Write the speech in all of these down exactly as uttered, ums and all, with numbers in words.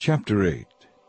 Chapter eight.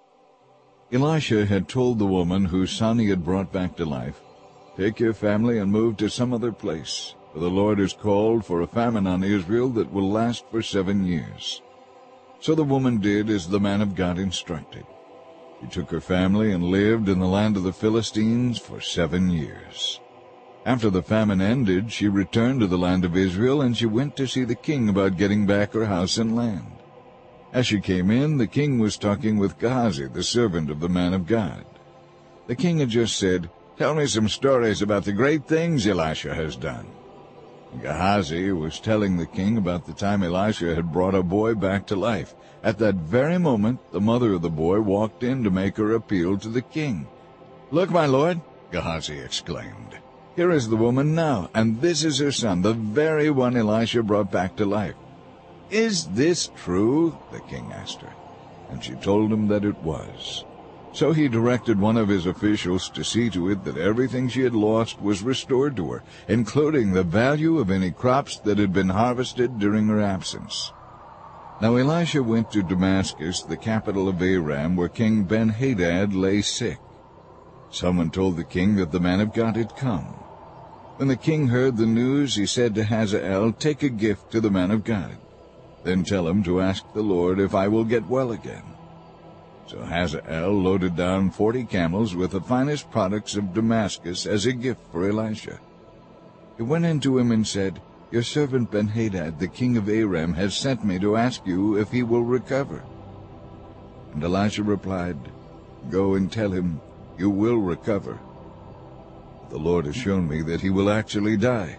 Elisha had told the woman whose son he had brought back to life, "Take your family and move to some other place, for the Lord has called for a famine on Israel that will last for seven years." So the woman did as the man of God instructed. She took her family and lived in the land of the Philistines for seven years. After the famine ended, she returned to the land of Israel, and she went to see the king about getting back her house and land. As she came in, the king was talking with Gehazi, the servant of the man of God. The king had just said, "Tell me some stories about the great things Elisha has done." Gehazi was telling the king about the time Elisha had brought a boy back to life. At that very moment, the mother of the boy walked in to make her appeal to the king. "Look, my lord," Gehazi exclaimed, "here is the woman now, and this is her son, the very one Elisha brought back to life." "Is this true?" the king asked her, and she told him that it was. So he directed one of his officials to see to it that everything she had lost was restored to her, including the value of any crops that had been harvested during her absence. Now Elisha went to Damascus, the capital of Aram, where King Ben-Hadad lay sick. Someone told the king that the man of God had come. When the king heard the news, he said to Hazael, "Take a gift to the man of God. Then tell him to ask the Lord if I will get well again." So Hazael loaded down forty camels with the finest products of Damascus as a gift for Elisha. He went in to him and said, "Your servant Ben-Hadad, the king of Aram, has sent me to ask you if he will recover." And Elisha replied, "Go and tell him, you will recover. The Lord has shown me that he will actually die."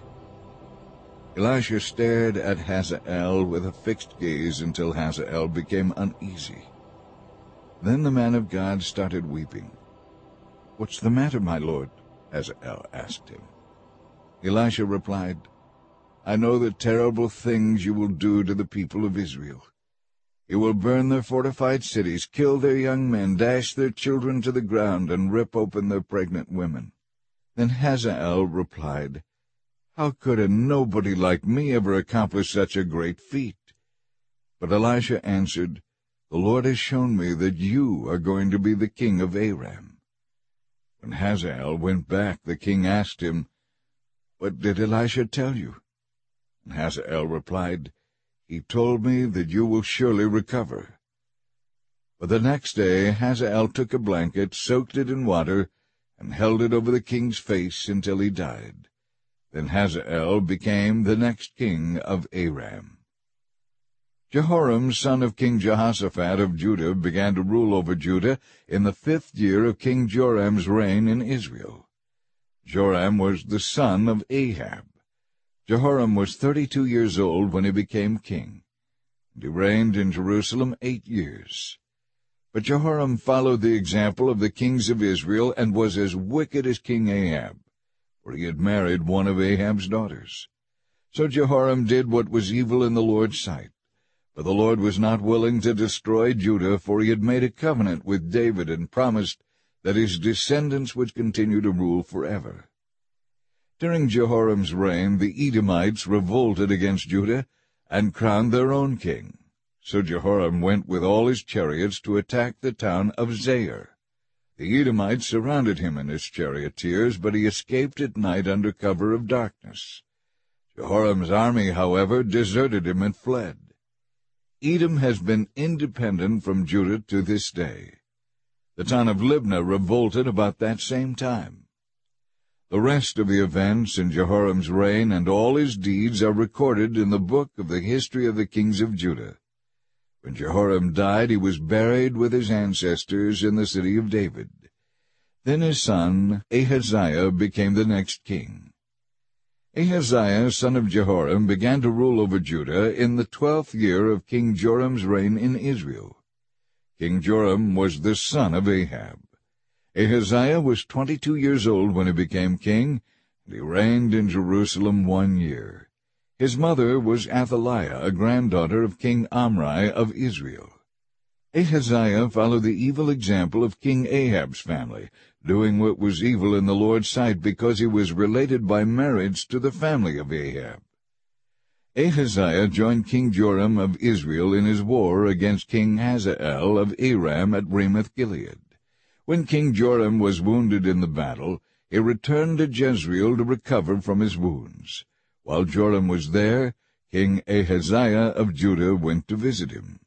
Elisha stared at Hazael with a fixed gaze until Hazael became uneasy. Then the man of God started weeping. "What's the matter, my lord?" Hazael asked him. Elisha replied, "I know the terrible things you will do to the people of Israel. You will burn their fortified cities, kill their young men, dash their children to the ground, and rip open their pregnant women." Then Hazael replied, "How could a nobody like me ever accomplish such a great feat?" But Elisha answered, "The Lord has shown me that you are going to be the king of Aram." When Hazael went back, the king asked him, "What did Elisha tell you?" And Hazael replied, "He told me that you will surely recover." But the next day Hazael took a blanket, soaked it in water, and held it over the king's face until he died. Then Hazael became the next king of Aram. Jehoram, son of King Jehoshaphat of Judah, began to rule over Judah in the fifth year of King Joram's reign in Israel. Joram was the son of Ahab. Jehoram was thirty-two years old when he became king, and he reigned in Jerusalem eight years. But Jehoram followed the example of the kings of Israel and was as wicked as King Ahab, for he had married one of Ahab's daughters. So Jehoram did what was evil in the Lord's sight. But the Lord was not willing to destroy Judah, for he had made a covenant with David and promised that his descendants would continue to rule forever. During Jehoram's reign, the Edomites revolted against Judah and crowned their own king. So Jehoram went with all his chariots to attack the town of Zair. The Edomites surrounded him and his charioteers, but he escaped at night under cover of darkness. Jehoram's army, however, deserted him and fled. Edom has been independent from Judah to this day. The town of Libnah revolted about that same time. The rest of the events in Jehoram's reign and all his deeds are recorded in the book of the history of the kings of Judah. When Jehoram died, he was buried with his ancestors in the city of David. Then his son Ahaziah became the next king. Ahaziah, son of Jehoram, began to rule over Judah in the twelfth year of King Joram's reign in Israel. King Joram was the son of Ahab. Ahaziah was twenty-two years old when he became king, and he reigned in Jerusalem one year. His mother was Athaliah, a granddaughter of King Omri of Israel. Ahaziah followed the evil example of King Ahab's family, doing what was evil in the Lord's sight because he was related by marriage to the family of Ahab. Ahaziah joined King Joram of Israel in his war against King Hazael of Aram at Ramoth-Gilead. When King Joram was wounded in the battle, he returned to Jezreel to recover from his wounds. While Joram was there, King Ahaziah of Judah went to visit him.